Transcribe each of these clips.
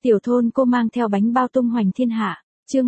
Tiểu thôn cô mang theo bánh bao tung hoành thiên hạ, chương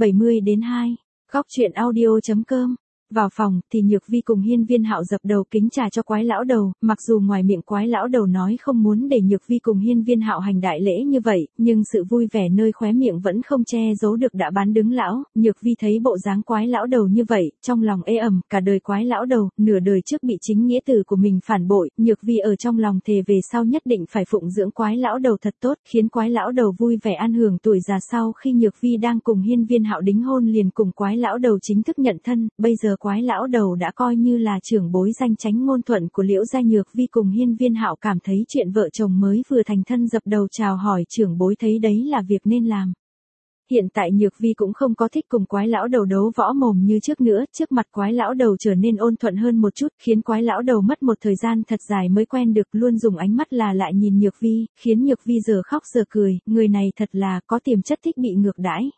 170-2, góc truyện audio.com. Vào phòng thì Nhược Vi cùng Hiên Viên Hạo dập đầu kính trà cho quái lão đầu, mặc dù ngoài miệng quái lão đầu nói không muốn để Nhược Vi cùng Hiên Viên Hạo hành đại lễ như vậy, nhưng sự vui vẻ nơi khóe miệng vẫn không che giấu được đã bán đứng lão. Nhược Vi thấy bộ dáng quái lão đầu như vậy, trong lòng ê ẩm, cả đời quái lão đầu, nửa đời trước bị chính nghĩa tử của mình phản bội, Nhược Vi ở trong lòng thề về sau nhất định phải phụng dưỡng quái lão đầu thật tốt, khiến quái lão đầu vui vẻ an hưởng tuổi già. Sau khi Nhược Vi đang cùng Hiên Viên Hạo đính hôn liền cùng quái lão đầu chính thức nhận thân, bây giờ quái lão đầu đã coi như là trưởng bối danh chánh ngôn thuận của Liễu gia. Nhược Vi cùng Hiên Viên Hạo cảm thấy chuyện vợ chồng mới vừa thành thân dập đầu chào hỏi trưởng bối thấy đấy là việc nên làm. Hiện tại Nhược Vi cũng không có thích cùng quái lão đầu đấu võ mồm như trước nữa, trước mặt quái lão đầu trở nên ôn thuận hơn một chút, khiến quái lão đầu mất một thời gian thật dài mới quen được, luôn dùng ánh mắt là lại nhìn Nhược Vi, khiến Nhược Vi giờ khóc giờ cười, người này thật là có tiềm chất thích bị ngược đãi.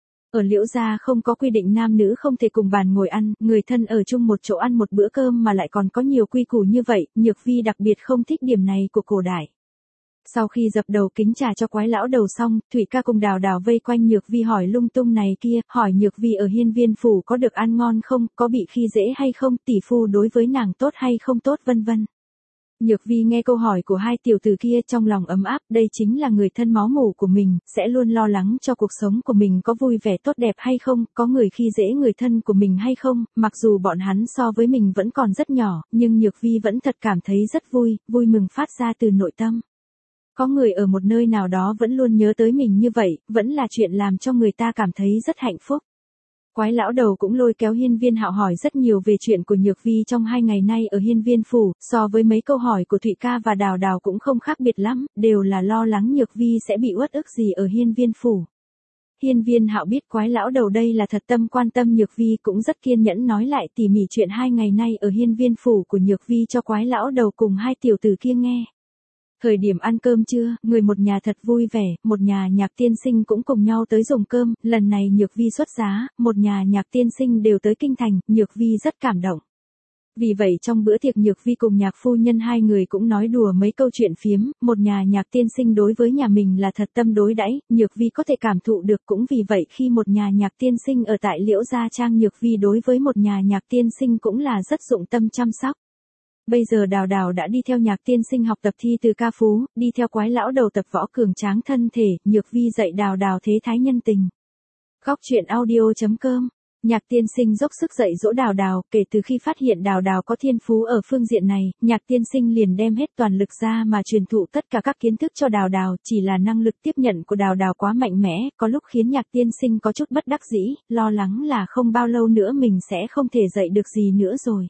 Ở Liễu gia không có quy định nam nữ không thể cùng bàn ngồi ăn, người thân ở chung một chỗ ăn một bữa cơm mà lại còn có nhiều quy củ như vậy, Nhược Vi đặc biệt không thích điểm này của cổ đại. Sau khi dập đầu kính trà cho quái lão đầu xong, Thủy ca cùng Đào Đào vây quanh Nhược Vi hỏi lung tung này kia, hỏi Nhược Vi ở Hiên Viên phủ có được ăn ngon không, có bị khi dễ hay không, tỷ phu đối với nàng tốt hay không tốt vân vân. Nhược Vi nghe câu hỏi của hai tiểu tử kia trong lòng ấm áp, đây chính là người thân máu mủ của mình, sẽ luôn lo lắng cho cuộc sống của mình có vui vẻ tốt đẹp hay không, có người khi dễ người thân của mình hay không, mặc dù bọn hắn so với mình vẫn còn rất nhỏ, nhưng Nhược Vi vẫn thật cảm thấy rất vui, vui mừng phát ra từ nội tâm. Có người ở một nơi nào đó vẫn luôn nhớ tới mình như vậy, vẫn là chuyện làm cho người ta cảm thấy rất hạnh phúc. Quái lão đầu cũng lôi kéo Hiên Viên Hạo hỏi rất nhiều về chuyện của Nhược Vi trong 2 ngày nay ở Hiên Viên phủ, so với mấy câu hỏi của Thụy ca và Đào Đào cũng không khác biệt lắm, đều là lo lắng Nhược Vi sẽ bị uất ức gì ở Hiên Viên phủ. Hiên Viên Hạo biết quái lão đầu đây là thật tâm quan tâm Nhược Vi, cũng rất kiên nhẫn nói lại tỉ mỉ chuyện 2 ngày nay ở Hiên Viên phủ của Nhược Vi cho quái lão đầu cùng hai tiểu tử kia nghe. Thời điểm ăn cơm trưa, người một nhà thật vui vẻ, một nhà Nhạc tiên sinh cũng cùng nhau tới dùng cơm, lần này Nhược Vi xuất giá, một nhà Nhạc tiên sinh đều tới kinh thành, Nhược Vi rất cảm động. Vì vậy trong bữa tiệc Nhược Vi cùng Nhạc phu nhân hai người cũng nói đùa mấy câu chuyện phiếm, một nhà Nhạc tiên sinh đối với nhà mình là thật tâm đối đãi, Nhược Vi có thể cảm thụ được, cũng vì vậy khi một nhà Nhạc tiên sinh ở tại Liễu gia trang Nhược Vi đối với một nhà Nhạc tiên sinh cũng là rất dụng tâm chăm sóc. Bây giờ Đào Đào đã đi theo Nhạc tiên sinh học tập thi từ ca phú, đi theo quái lão đầu tập võ cường tráng thân thể, Nhược Vi dạy Đào Đào thế thái nhân tình. Góc truyện audio.com. Nhạc tiên sinh dốc sức dạy dỗ Đào Đào, kể từ khi phát hiện Đào Đào có thiên phú ở phương diện này, Nhạc tiên sinh liền đem hết toàn lực ra mà truyền thụ tất cả các kiến thức cho Đào Đào, chỉ là năng lực tiếp nhận của Đào Đào quá mạnh mẽ, có lúc khiến Nhạc tiên sinh có chút bất đắc dĩ, lo lắng là không bao lâu nữa mình sẽ không thể dạy được gì nữa rồi.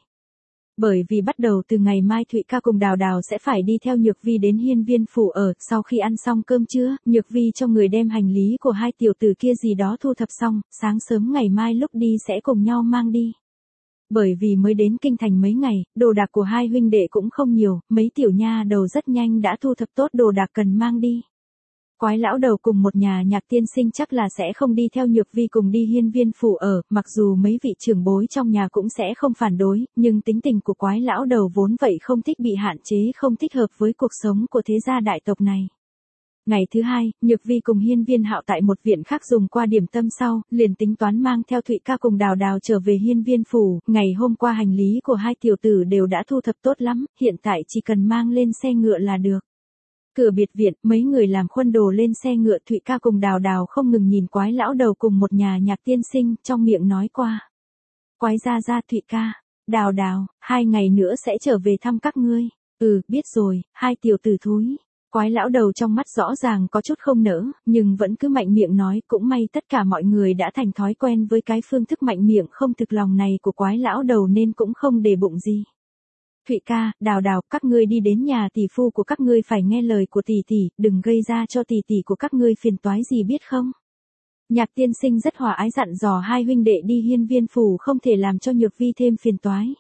Bởi vì bắt đầu từ ngày mai Thụy ca cùng Đào Đào sẽ phải đi theo Nhược Vi đến Hiên Viên phủ ở, sau khi ăn xong cơm trưa, Nhược Vi cho người đem hành lý của hai tiểu tử kia gì đó thu thập xong, sáng sớm ngày mai lúc đi sẽ cùng nhau mang đi. Bởi vì mới đến kinh thành mấy ngày, đồ đạc của hai huynh đệ cũng không nhiều, mấy tiểu nha đầu rất nhanh đã thu thập tốt đồ đạc cần mang đi. Quái lão đầu cùng một nhà Nhạc tiên sinh chắc là sẽ không đi theo Nhược Vi cùng đi Hiên Viên phủ ở, mặc dù mấy vị trưởng bối trong nhà cũng sẽ không phản đối, nhưng tính tình của quái lão đầu vốn vậy không thích bị hạn chế, không thích hợp với cuộc sống của thế gia đại tộc này. Ngày thứ hai, Nhược Vi cùng Hiên Viên Hạo tại một viện khác dùng qua điểm tâm sau, liền tính toán mang theo Thụy ca cùng Đào Đào trở về Hiên Viên phủ, ngày hôm qua hành lý của hai tiểu tử đều đã thu thập tốt lắm, hiện tại chỉ cần mang lên xe ngựa là được. Cửa biệt viện, mấy người làm khuôn đồ lên xe ngựa, Thụy ca cùng Đào Đào không ngừng nhìn quái lão đầu cùng một nhà Nhạc tiên sinh, trong miệng nói qua. Quái ra Thụy ca, Đào Đào, 2 ngày nữa sẽ trở về thăm các ngươi. Ừ, biết rồi, hai tiểu tử thúi. Quái lão đầu trong mắt rõ ràng có chút không nỡ, nhưng vẫn cứ mạnh miệng nói, cũng may tất cả mọi người đã thành thói quen với cái phương thức mạnh miệng không thực lòng này của quái lão đầu nên cũng không để bụng gì. Thụy ca, Đào Đào, các ngươi đi đến nhà tỷ phu của các ngươi phải nghe lời của tỷ tỷ, đừng gây ra cho tỷ tỷ của các ngươi phiền toái gì biết không? Nhạc tiên sinh rất hòa ái dặn dò hai huynh đệ đi Hiên Viên phủ không thể làm cho Nhược Vi thêm phiền toái.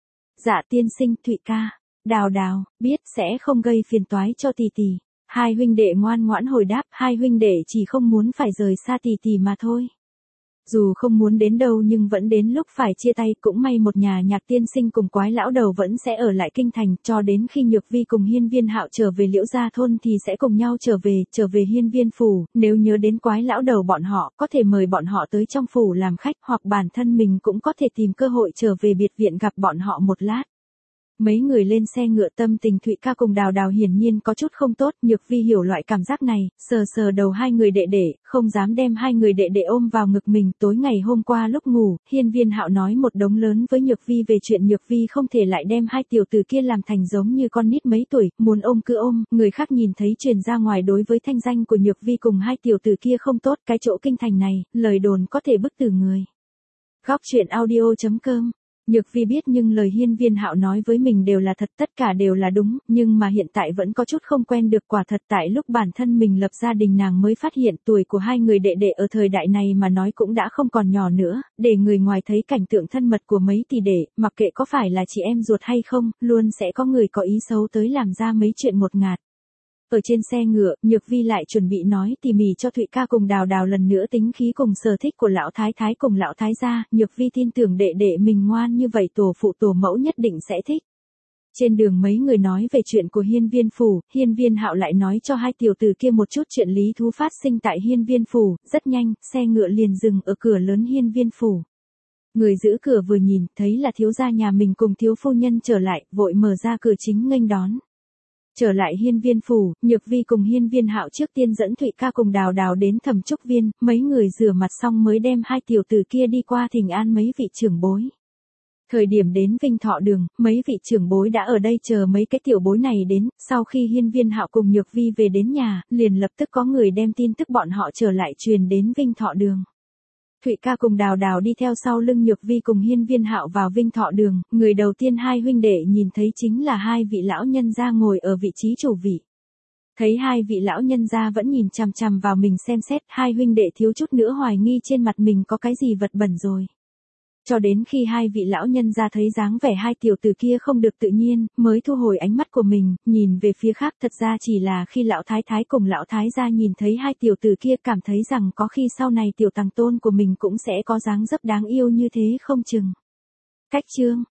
Dạ tiên sinh, Thụy ca, Đào Đào, biết sẽ không gây phiền toái cho tỷ tỷ. Hai huynh đệ ngoan ngoãn hồi đáp, hai huynh đệ chỉ không muốn phải rời xa tỷ tỷ mà thôi. Dù không muốn đến đâu nhưng vẫn đến lúc phải chia tay, cũng may một nhà Nhạc tiên sinh cùng quái lão đầu vẫn sẽ ở lại kinh thành, cho đến khi Nhược Vi cùng Hiên Viên Hạo trở về Liễu gia thôn thì sẽ cùng nhau trở về Hiên Viên phủ, nếu nhớ đến quái lão đầu bọn họ, có thể mời bọn họ tới trong phủ làm khách, hoặc bản thân mình cũng có thể tìm cơ hội trở về biệt viện gặp bọn họ một lát. Mấy người lên xe ngựa, tâm tình Thụy Ca cùng Đào Đào hiển nhiên có chút không tốt, Nhược Vi hiểu loại cảm giác này, sờ sờ đầu hai người đệ đệ, không dám đem hai người đệ đệ ôm vào ngực mình. Tối ngày hôm qua lúc ngủ, Hiên Viên Hạo nói một đống lớn với Nhược Vi về chuyện Nhược Vi không thể lại đem hai tiểu tử kia làm thành giống như con nít mấy tuổi, muốn ôm cứ ôm, người khác nhìn thấy truyền ra ngoài đối với thanh danh của Nhược Vi cùng hai tiểu tử kia không tốt, cái chỗ kinh thành này, lời đồn có thể bức tử người. Góc truyện audio.com. Nhược Vi biết nhưng lời Hiên Viên Hạo nói với mình đều là thật, tất cả đều là đúng, nhưng mà hiện tại vẫn có chút không quen được. Quả thật tại lúc bản thân mình lập gia đình nàng mới phát hiện tuổi của hai người đệ đệ ở thời đại này mà nói cũng đã không còn nhỏ nữa, để người ngoài thấy cảnh tượng thân mật của mấy tỷ đệ, mặc kệ có phải là chị em ruột hay không, luôn sẽ có người có ý xấu tới làm ra mấy chuyện ngột ngạt. Ở trên xe ngựa, Nhược Vi lại chuẩn bị nói tỉ mỉ cho Thụy Ca cùng Đào Đào lần nữa tính khí cùng sở thích của lão thái thái cùng lão thái gia, Nhược Vi tin tưởng đệ đệ mình ngoan như vậy tổ phụ tổ mẫu nhất định sẽ thích. Trên đường mấy người nói về chuyện của Hiên Viên phủ, Hiên Viên Hạo lại nói cho hai tiểu tử kia một chút chuyện lý thú phát sinh tại Hiên Viên phủ, rất nhanh, xe ngựa liền dừng ở cửa lớn Hiên Viên phủ. Người giữ cửa vừa nhìn, thấy là thiếu gia nhà mình cùng thiếu phu nhân trở lại, vội mở ra cửa chính nghênh đón. Trở lại Hiên Viên phủ, Nhược Vi cùng Hiên Viên Hạo trước tiên dẫn Thụy Ca cùng Đào Đào đến Thẩm Trúc Viên, mấy người rửa mặt xong mới đem hai tiểu tử kia đi qua thỉnh an mấy vị trưởng bối. Thời điểm đến Vinh Thọ Đường, mấy vị trưởng bối đã ở đây chờ mấy cái tiểu bối này đến, sau khi Hiên Viên Hạo cùng Nhược Vi về đến nhà, liền lập tức có người đem tin tức bọn họ trở lại truyền đến Vinh Thọ Đường. Thụy Ca cùng Đào Đào đi theo sau lưng Nhược Vi cùng Hiên Viên Hạo vào Vinh Thọ Đường, người đầu tiên hai huynh đệ nhìn thấy chính là hai vị lão nhân gia ngồi ở vị trí chủ vị. Thấy hai vị lão nhân gia vẫn nhìn chằm chằm vào mình xem xét, hai huynh đệ thiếu chút nữa hoài nghi trên mặt mình có cái gì vật bẩn rồi. Cho đến khi hai vị lão nhân gia thấy dáng vẻ hai tiểu tử kia không được tự nhiên, mới thu hồi ánh mắt của mình, nhìn về phía khác. Thật ra chỉ là khi lão thái thái cùng lão thái gia nhìn thấy hai tiểu tử kia cảm thấy rằng có khi sau này tiểu tàng tôn của mình cũng sẽ có dáng dấp đáng yêu như thế không chừng. Cách chương